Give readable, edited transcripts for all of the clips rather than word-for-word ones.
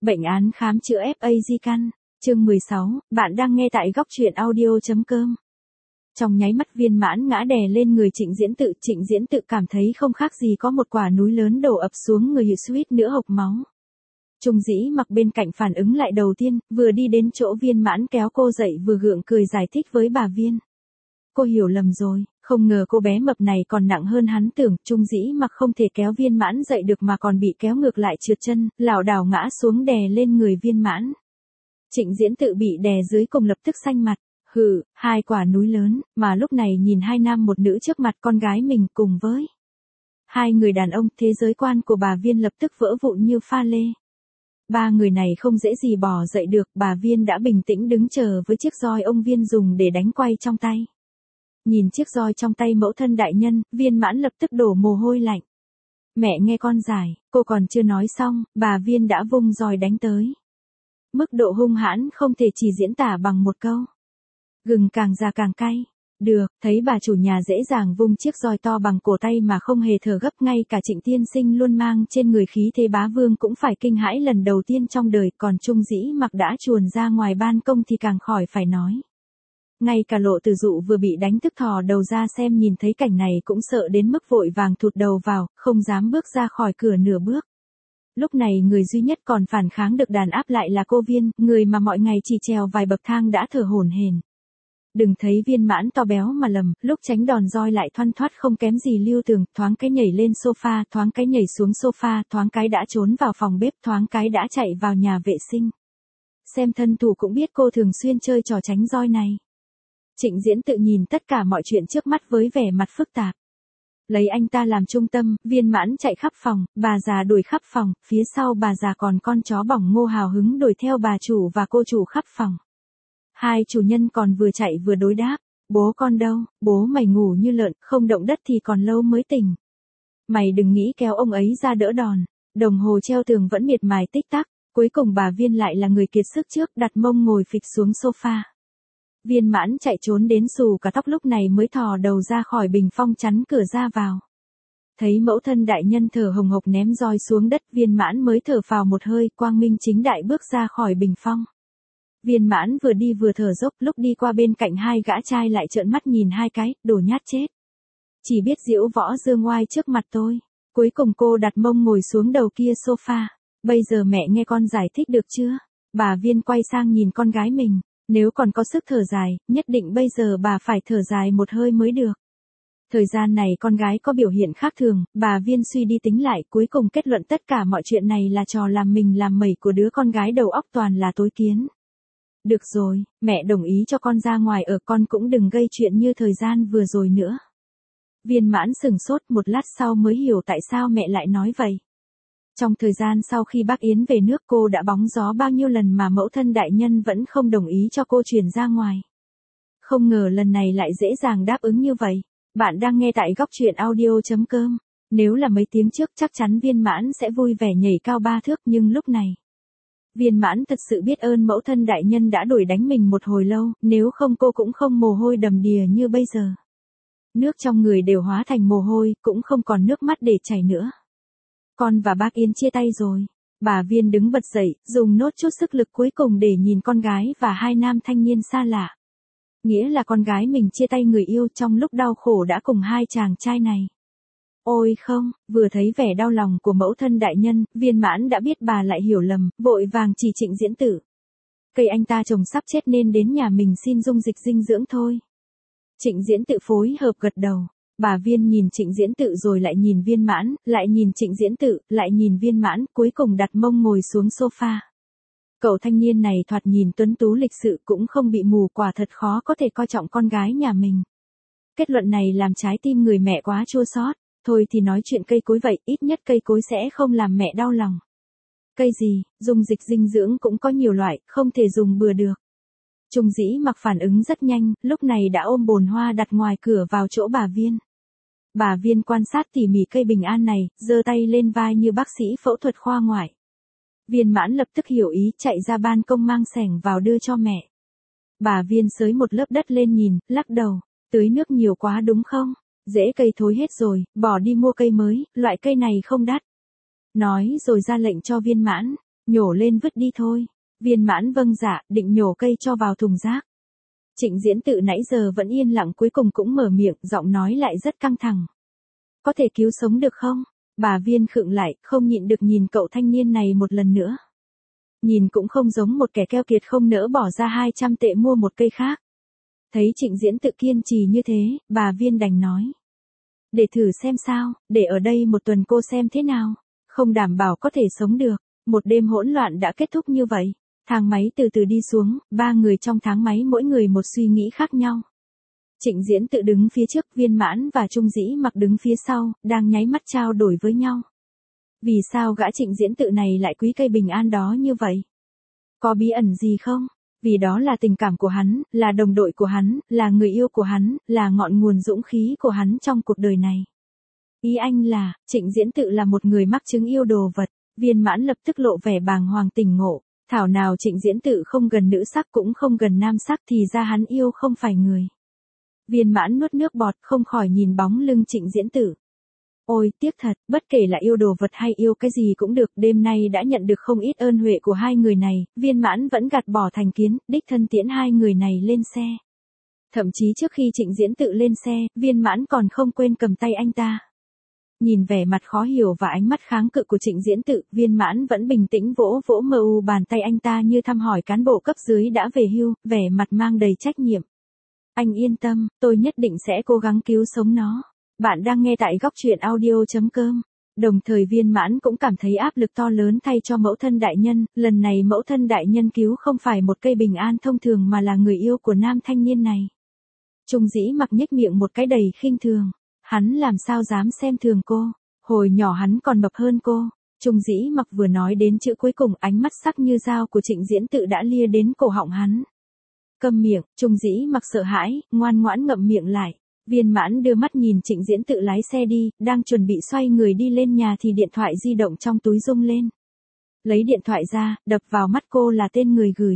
Bệnh án khám chữa FA di căn, chương 16, bạn đang nghe tại góc truyện audio.com. Trong nháy mắt Viên Mãn ngã đè lên người Trịnh Diễn Tự cảm thấy không khác gì có một quả núi lớn đổ ập xuống người, suýt nữa hộc máu. Trung Dĩ Mặc bên cạnh phản ứng lại đầu tiên, vừa đi đến chỗ Viên Mãn kéo cô dậy vừa gượng cười giải thích với bà Viên. Cô hiểu lầm rồi, không ngờ cô bé mập này còn nặng hơn hắn tưởng. Trung Dĩ Mặc không thể kéo Viên Mãn dậy được mà còn bị kéo ngược lại trượt chân, lảo đảo ngã xuống đè lên người Viên Mãn. Trịnh Diễn Tự bị đè dưới cùng lập tức xanh mặt. Hừ, hai quả núi lớn, mà lúc này nhìn hai nam một nữ trước mặt con gái mình cùng với hai người đàn ông, thế giới quan của bà Viên lập tức vỡ vụn như pha lê. Ba người này không dễ gì bỏ dậy được, bà Viên đã bình tĩnh đứng chờ với chiếc roi ông Viên dùng để đánh quay trong tay. Nhìn chiếc roi trong tay mẫu thân đại nhân, Viên Mãn lập tức đổ mồ hôi lạnh. Mẹ nghe con giải, cô còn chưa nói xong, bà Viên đã vung roi đánh tới. Mức độ hung hãn không thể chỉ diễn tả bằng một câu. Gừng càng già càng cay. Được, thấy bà chủ nhà dễ dàng vung chiếc roi to bằng cổ tay mà không hề thở gấp, ngay cả Trịnh tiên sinh luôn mang trên người khí thế bá vương cũng phải kinh hãi lần đầu tiên trong đời, còn Trung Dĩ Mặc đã chuồn ra ngoài ban công thì càng khỏi phải nói. Ngay cả Lộ Tử Dụ vừa bị đánh thức thò đầu ra xem nhìn thấy cảnh này cũng sợ đến mức vội vàng thụt đầu vào, không dám bước ra khỏi cửa nửa bước. Lúc này người duy nhất còn phản kháng được đàn áp lại là cô Viên, người mà mọi ngày chỉ trèo vài bậc thang đã thở hổn hển. Đừng thấy Viên Mãn to béo mà lầm, lúc tránh đòn roi lại thoăn thoắt không kém gì Lưu Tường, thoáng cái nhảy lên sofa, thoáng cái nhảy xuống sofa, thoáng cái đã trốn vào phòng bếp, thoáng cái đã chạy vào nhà vệ sinh. Xem thân thủ cũng biết cô thường xuyên chơi trò tránh roi này. Trịnh Diễn Tự nhìn tất cả mọi chuyện trước mắt với vẻ mặt phức tạp. Lấy anh ta làm trung tâm, Viên Mãn chạy khắp phòng, bà già đuổi khắp phòng, phía sau bà già còn con chó bỏng Ngô hào hứng đuổi theo bà chủ và cô chủ khắp phòng. Hai chủ nhân còn vừa chạy vừa đối đáp, bố con đâu, bố mày ngủ như lợn, không động đất thì còn lâu mới tỉnh. Mày đừng nghĩ kéo ông ấy ra đỡ đòn. Đồng hồ treo tường vẫn miệt mài tích tắc, cuối cùng bà Viên lại là người kiệt sức trước, đặt mông ngồi phịch xuống sofa. Viên Mãn chạy trốn đến xù cả tóc lúc này mới thò đầu ra khỏi bình phong chắn cửa ra vào. Thấy mẫu thân đại nhân thở hồng hộc ném roi xuống đất, Viên Mãn mới thở phào một hơi, quang minh chính đại bước ra khỏi bình phong. Viên Mãn vừa đi vừa thở dốc, lúc đi qua bên cạnh hai gã trai lại trợn mắt nhìn hai cái, đồ nhát chết. Chỉ biết diễu võ dương oai trước mặt tôi. Cuối cùng cô đặt mông ngồi xuống đầu kia sofa. Bây giờ mẹ nghe con giải thích được chưa? Bà Viên quay sang nhìn con gái mình. Nếu còn có sức thở dài, nhất định bây giờ bà phải thở dài một hơi mới được. Thời gian này con gái có biểu hiện khác thường, bà Viên suy đi tính lại, cuối cùng kết luận tất cả mọi chuyện này là trò làm mình làm mẩy của đứa con gái đầu óc toàn là tối kiến. Được rồi, mẹ đồng ý cho con ra ngoài ở, con cũng đừng gây chuyện như thời gian vừa rồi nữa. Viên Mãn sừng sốt một lát sau mới hiểu tại sao mẹ lại nói vậy. Trong thời gian sau khi bác Yến về nước cô đã bóng gió bao nhiêu lần mà mẫu thân đại nhân vẫn không đồng ý cho cô chuyển ra ngoài. Không ngờ lần này lại dễ dàng đáp ứng như vậy. Bạn đang nghe tại góc truyện audio.com. Nếu là mấy tiếng trước chắc chắn Viên Mãn sẽ vui vẻ nhảy cao 3 thước, nhưng lúc này Viên Mãn thật sự biết ơn mẫu thân đại nhân đã đuổi đánh mình một hồi lâu, nếu không cô cũng không mồ hôi đầm đìa như bây giờ. Nước trong người đều hóa thành mồ hôi, cũng không còn nước mắt để chảy nữa. Con và bác Yến chia tay rồi. Bà Viên đứng bật dậy, dùng nốt chút sức lực cuối cùng để nhìn con gái và hai nam thanh niên xa lạ. Nghĩa là con gái mình chia tay người yêu trong lúc đau khổ đã cùng hai chàng trai này. Ôi không, vừa thấy vẻ đau lòng của mẫu thân đại nhân, Viên Mãn đã biết bà lại hiểu lầm, vội vàng chỉ Trịnh Diễn Tự. Cây anh ta trồng sắp chết nên đến nhà mình xin dung dịch dinh dưỡng thôi. Trịnh Diễn Tự phối hợp gật đầu. Bà Viên nhìn Trịnh Diễn Tự rồi lại nhìn Viên Mãn, lại nhìn Trịnh Diễn Tự, lại nhìn Viên Mãn, cuối cùng đặt mông ngồi xuống sofa. Cậu thanh niên này thoạt nhìn tuấn tú lịch sự, cũng không bị mù, quả thật khó có thể coi trọng con gái nhà mình. Kết luận này làm trái tim người mẹ quá chua xót. Thôi thì nói chuyện cây cối vậy, ít nhất cây cối sẽ không làm mẹ đau lòng. Cây gì, dung dịch dinh dưỡng cũng có nhiều loại, không thể dùng bừa được. Trung Dĩ Mặc phản ứng rất nhanh, lúc này đã ôm bồn hoa đặt ngoài cửa vào chỗ bà Viên. Bà Viên quan sát tỉ mỉ cây bình an này, giơ tay lên vai như bác sĩ phẫu thuật khoa ngoại. Viên Mãn lập tức hiểu ý, chạy ra ban công mang xẻng vào đưa cho mẹ. Bà Viên xới một lớp đất lên nhìn, lắc đầu, tưới nước nhiều quá đúng không? Rễ cây thối hết rồi, bỏ đi mua cây mới, loại cây này không đắt. Nói rồi ra lệnh cho Viên Mãn, Nhổ lên vứt đi thôi. Viên Mãn vâng dạ, định nhổ cây cho vào thùng rác. Trịnh Diễn Tự nãy giờ vẫn yên lặng cuối cùng cũng mở miệng, giọng nói lại rất căng thẳng. Có thể cứu sống được không? Bà Viên khựng lại, không nhịn được nhìn cậu thanh niên này một lần nữa. Nhìn cũng không giống một kẻ keo kiệt không nỡ bỏ ra 200 tệ mua một cây khác. Thấy Trịnh Diễn Tự kiên trì như thế, bà Viên đành nói. Để thử xem sao, để ở đây một tuần cô xem thế nào. Không đảm bảo có thể sống được. Một đêm hỗn loạn đã kết thúc như vậy. Thang máy từ từ đi xuống, 3 người trong thang máy mỗi người một suy nghĩ khác nhau. Trịnh Diễn Tự đứng phía trước, Viên Mãn và Trung Dĩ Mặc đứng phía sau, đang nháy mắt trao đổi với nhau. Vì sao gã Trịnh Diễn Tự này lại quý cây bình an đó như vậy? Có bí ẩn gì không? Vì đó là tình cảm của hắn, là đồng đội của hắn, là người yêu của hắn, là ngọn nguồn dũng khí của hắn trong cuộc đời này. Ý anh là, Trịnh Diễn Tự là một người mắc chứng yêu đồ vật. Viên Mãn lập tức lộ vẻ bàng hoàng tỉnh ngộ. Thảo nào Trịnh Diễn Tự không gần nữ sắc cũng không gần nam sắc thì ra hắn yêu không phải người. Viên Mãn nuốt nước bọt không khỏi nhìn bóng lưng Trịnh Diễn Tự. Ôi tiếc thật, bất kể là yêu đồ vật hay yêu cái gì cũng được, đêm nay đã nhận được không ít ơn huệ của hai người này, Viên Mãn vẫn gạt bỏ thành kiến, đích thân tiễn hai người này lên xe. Thậm chí trước khi Trịnh Diễn Tự lên xe, Viên Mãn còn không quên cầm tay anh ta. Nhìn vẻ mặt khó hiểu và ánh mắt kháng cự của Trịnh Diễn Tự, Viên Mãn vẫn bình tĩnh vỗ vỗ bàn tay anh ta như thăm hỏi cán bộ cấp dưới đã về hưu, vẻ mặt mang đầy trách nhiệm. Anh yên tâm, tôi nhất định sẽ cố gắng cứu sống nó. Bạn đang nghe tại góc truyện audio.com. Đồng thời Viên Mãn cũng cảm thấy áp lực to lớn thay cho mẫu thân đại nhân, lần này mẫu thân đại nhân cứu không phải một cây bình an thông thường mà là người yêu của nam thanh niên này. Trung Dĩ Mặc nhếch miệng một cái đầy khinh thường. Hắn làm sao dám xem thường cô, hồi nhỏ hắn còn mập hơn cô. Trung Dĩ Mặc vừa nói đến chữ cuối cùng, ánh mắt sắc như dao của Trịnh Diễn Tự đã lia đến cổ họng hắn. Câm miệng, Trung Dĩ Mặc sợ hãi, ngoan ngoãn ngậm miệng lại. Viên Mãn đưa mắt nhìn Trịnh Diễn Tự lái xe đi, đang chuẩn bị xoay người đi lên nhà thì điện thoại di động trong túi rung lên. Lấy điện thoại ra, đập vào mắt cô là tên người gửi.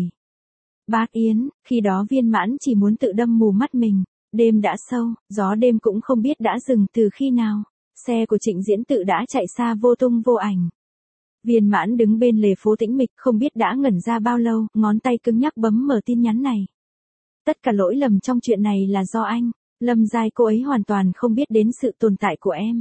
Bác Yến. Khi đó Viên Mãn chỉ muốn tự đâm mù mắt mình. Đêm đã sâu, gió đêm cũng không biết đã dừng từ khi nào. Xe của Trịnh Diễn Tự đã chạy xa vô tung vô ảnh. Viên Mãn đứng bên lề phố tĩnh mịch, không biết đã ngẩn ra bao lâu, ngón tay cứng nhắc bấm mở tin nhắn này. Tất cả lỗi lầm trong chuyện này là do anh. Lâm Giai, cô ấy hoàn toàn không biết đến sự tồn tại của em.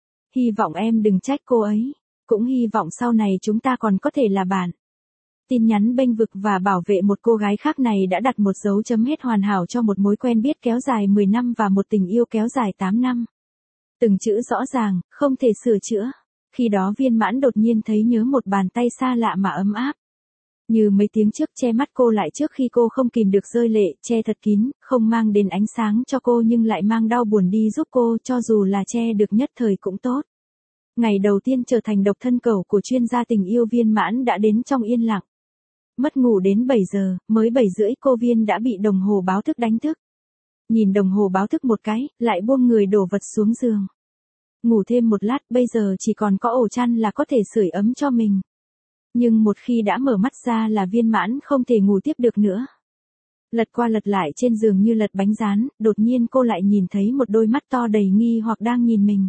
Hy vọng em đừng trách cô ấy. Cũng hy vọng sau này chúng ta còn có thể là bạn. Tin nhắn bênh vực và bảo vệ một cô gái khác này đã đặt một dấu chấm hết hoàn hảo cho một mối quen biết kéo dài 10 năm và một tình yêu kéo dài 8 năm. Từng chữ rõ ràng, không thể sửa chữa. Khi đó Viên Mãn đột nhiên thấy nhớ một bàn tay xa lạ mà ấm áp. Như mấy tiếng trước che mắt cô lại trước khi cô không kìm được rơi lệ, che thật kín, không mang đến ánh sáng cho cô nhưng lại mang đau buồn đi giúp cô, cho dù là che được nhất thời cũng tốt. Ngày đầu tiên trở thành độc thân cẩu của chuyên gia tình yêu Viên Mãn đã đến trong yên lặng. Mất ngủ đến 7 giờ, mới 7 rưỡi cô Viên đã bị đồng hồ báo thức đánh thức. Nhìn đồng hồ báo thức một cái, lại buông người đổ vật xuống giường. Ngủ thêm một lát, bây giờ chỉ còn có ổ chăn là có thể sưởi ấm cho mình. Nhưng một khi đã mở mắt ra là Viên Mãn không thể ngủ tiếp được nữa. Lật qua lật lại trên giường như lật bánh rán, đột nhiên cô lại nhìn thấy một đôi mắt to đầy nghi hoặc đang nhìn mình.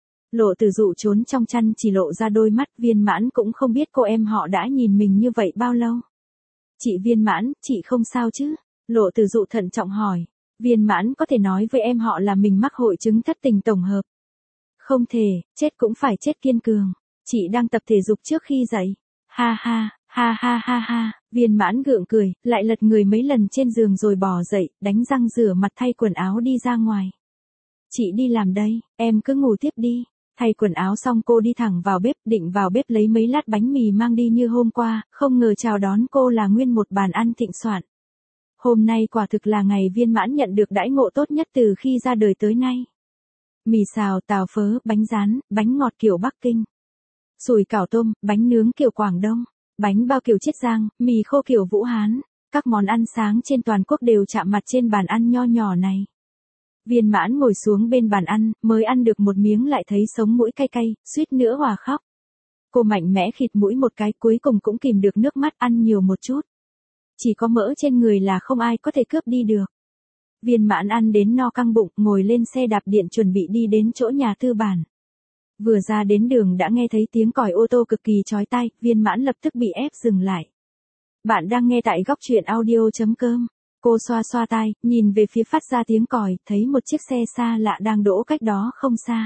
Lộ Tử Dụ trốn trong chăn chỉ lộ ra đôi mắt, Viên Mãn cũng không biết cô em họ đã nhìn mình như vậy bao lâu. Chị Viên Mãn, chị không sao chứ? Lộ Tử Dụ thận trọng hỏi. Viên Mãn có thể nói với em họ là mình mắc hội chứng thất tình tổng hợp. Không thể, chết cũng phải chết kiên cường. Chị đang tập thể dục trước khi dậy. Ha ha, ha ha ha ha, Viên Mãn gượng cười, lại lật người mấy lần trên giường rồi bò dậy, đánh răng rửa mặt thay quần áo đi ra ngoài. Chị đi làm đây, em cứ ngủ tiếp đi. Thay quần áo xong cô đi thẳng vào bếp, định vào bếp lấy mấy lát bánh mì mang đi như hôm qua, không ngờ chào đón cô là nguyên một bàn ăn thịnh soạn. Hôm nay quả thực là ngày Viên Mãn nhận được đãi ngộ tốt nhất từ khi ra đời tới nay. Mì xào, tàu phớ, bánh rán, bánh ngọt kiểu Bắc Kinh. Sủi cảo tôm, bánh nướng kiểu Quảng Đông, bánh bao kiểu Chiết Giang, mì khô kiểu Vũ Hán. Các món ăn sáng trên toàn quốc đều chạm mặt trên bàn ăn nho nhỏ này. Viên Mãn ngồi xuống bên bàn ăn, mới ăn được một miếng lại thấy sống mũi cay cay, suýt nữa hòa khóc. Cô mạnh mẽ khịt mũi một cái, cuối cùng cũng kìm được nước mắt, ăn nhiều một chút. Chỉ có mỡ trên người là không ai có thể cướp đi được. Viên Mãn ăn đến no căng bụng, ngồi lên xe đạp điện chuẩn bị đi đến chỗ nhà tư bản. Vừa ra đến đường đã nghe thấy tiếng còi ô tô cực kỳ chói tai, Viên Mãn lập tức bị ép dừng lại. Bạn đang nghe tại góc truyện audio.com. Cô xoa xoa tai, nhìn về phía phát ra tiếng còi, thấy một chiếc xe xa lạ đang đỗ cách đó không xa.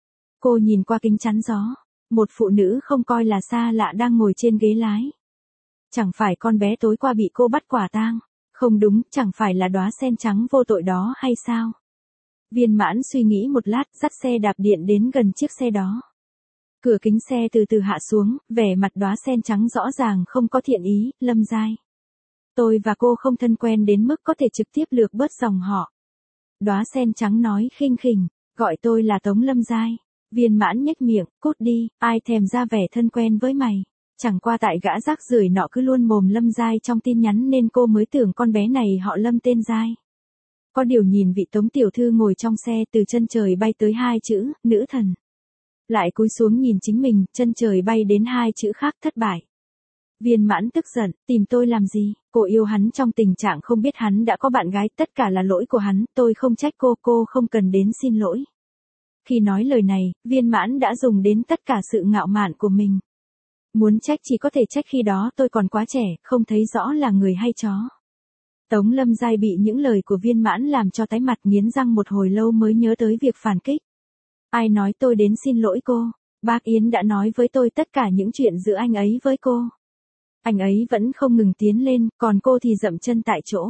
Cô nhìn qua kính chắn gió, một phụ nữ không coi là xa lạ đang ngồi trên ghế lái. Chẳng phải con bé tối qua bị cô bắt quả tang? Không đúng, chẳng phải là đóa sen trắng vô tội đó hay sao? Viên Mãn suy nghĩ một lát, dắt xe đạp điện đến gần chiếc xe đó. Cửa kính xe từ từ hạ xuống, vẻ mặt đóa sen trắng rõ ràng không có thiện ý. Lâm Giai. Tôi và cô không thân quen đến mức có thể trực tiếp lược bớt dòng họ. Đóa sen trắng nói khinh khỉnh, gọi tôi là Tống Lâm Giai. Viên Mãn nhếch miệng, cút đi, ai thèm ra vẻ thân quen với mày. Chẳng qua tại gã rác rưởi nọ cứ luôn mồm Lâm Giai trong tin nhắn nên cô mới tưởng con bé này họ Lâm tên Giai. Có điều nhìn vị Tống tiểu thư ngồi trong xe, từ chân trời bay tới hai chữ, nữ thần. Lại cúi xuống nhìn chính mình, chân trời bay đến hai chữ khác, thất bại. Viên Mãn tức giận, tìm tôi làm gì? Cô yêu hắn trong tình trạng không biết hắn đã có bạn gái, tất cả là lỗi của hắn, tôi không trách cô không cần đến xin lỗi. Khi nói lời này, Viên Mãn đã dùng đến tất cả sự ngạo mạn của mình. Muốn trách chỉ có thể trách khi đó tôi còn quá trẻ, không thấy rõ là người hay chó. Tống Lâm Giai bị những lời của Viên Mãn làm cho tái mặt, nghiến răng một hồi lâu mới nhớ tới việc phản kích. Ai nói tôi đến xin lỗi cô? Bác Yến đã nói với tôi tất cả những chuyện giữa anh ấy với cô. Anh ấy vẫn không ngừng tiến lên, còn cô thì dậm chân tại chỗ.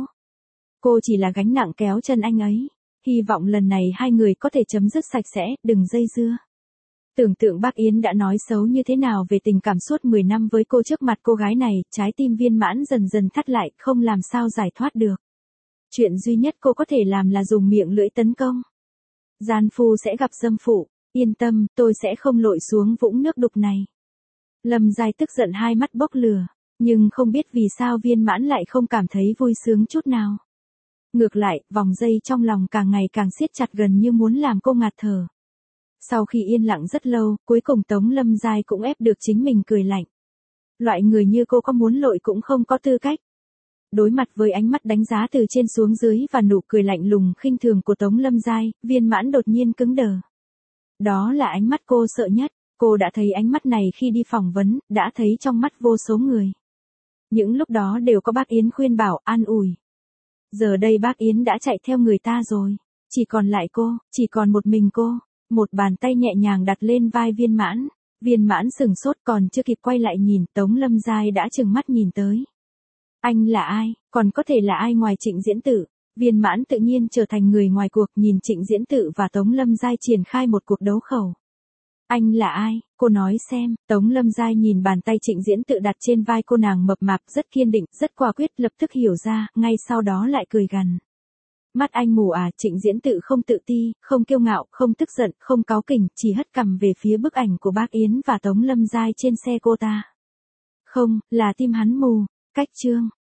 Cô chỉ là gánh nặng kéo chân anh ấy. Hy vọng lần này hai người có thể chấm dứt sạch sẽ, đừng dây dưa. Tưởng tượng bác Yến đã nói xấu như thế nào về tình cảm suốt 10 năm với cô trước mặt cô gái này, trái tim Viên Mãn dần dần thắt lại, không làm sao giải thoát được. Chuyện duy nhất cô có thể làm là dùng miệng lưỡi tấn công. Gian phu sẽ gặp dâm phụ, yên tâm, tôi sẽ không lội xuống vũng nước đục này. Lâm Giai tức giận, hai mắt bốc lửa, nhưng không biết vì sao Viên Mãn lại không cảm thấy vui sướng chút nào. Ngược lại, vòng dây trong lòng càng ngày càng siết chặt, gần như muốn làm cô ngạt thở. Sau khi yên lặng rất lâu, cuối cùng Tống Lâm Giai cũng ép được chính mình cười lạnh. Loại người như cô có muốn lội cũng không có tư cách. Đối mặt với ánh mắt đánh giá từ trên xuống dưới và nụ cười lạnh lùng khinh thường của Tống Lâm Giai, Viên Mãn đột nhiên cứng đờ. Đó là ánh mắt cô sợ nhất, cô đã thấy ánh mắt này khi đi phỏng vấn, đã thấy trong mắt vô số người. Những lúc đó đều có bác Yến khuyên bảo, an ủi. Giờ đây bác Yến đã chạy theo người ta rồi, chỉ còn lại cô, chỉ còn một mình cô. Một bàn tay nhẹ nhàng đặt lên vai Viên Mãn. Viên Mãn sừng sốt, còn chưa kịp quay lại nhìn, Tống Lâm Giai đã trừng mắt nhìn tới. Anh là ai, còn có thể là ai ngoài Trịnh Diễn Tự? Viên Mãn tự nhiên trở thành người ngoài cuộc, nhìn Trịnh Diễn Tự và Tống Lâm Giai triển khai một cuộc đấu khẩu. Anh là ai, cô nói xem. Tống Lâm Giai nhìn bàn tay Trịnh Diễn Tự đặt trên vai cô, nàng mập mạp, rất kiên định, rất quả quyết, lập tức hiểu ra, ngay sau đó lại cười gằn. Mắt anh mù à? Trịnh Diễn Tự không tự ti, không kiêu ngạo, không tức giận, không cáu kỉnh, chỉ hất cằm về phía bức ảnh của bác Yến và Tống Lâm Giai trên xe cô ta. Không, là tim hắn mù. Cách chương.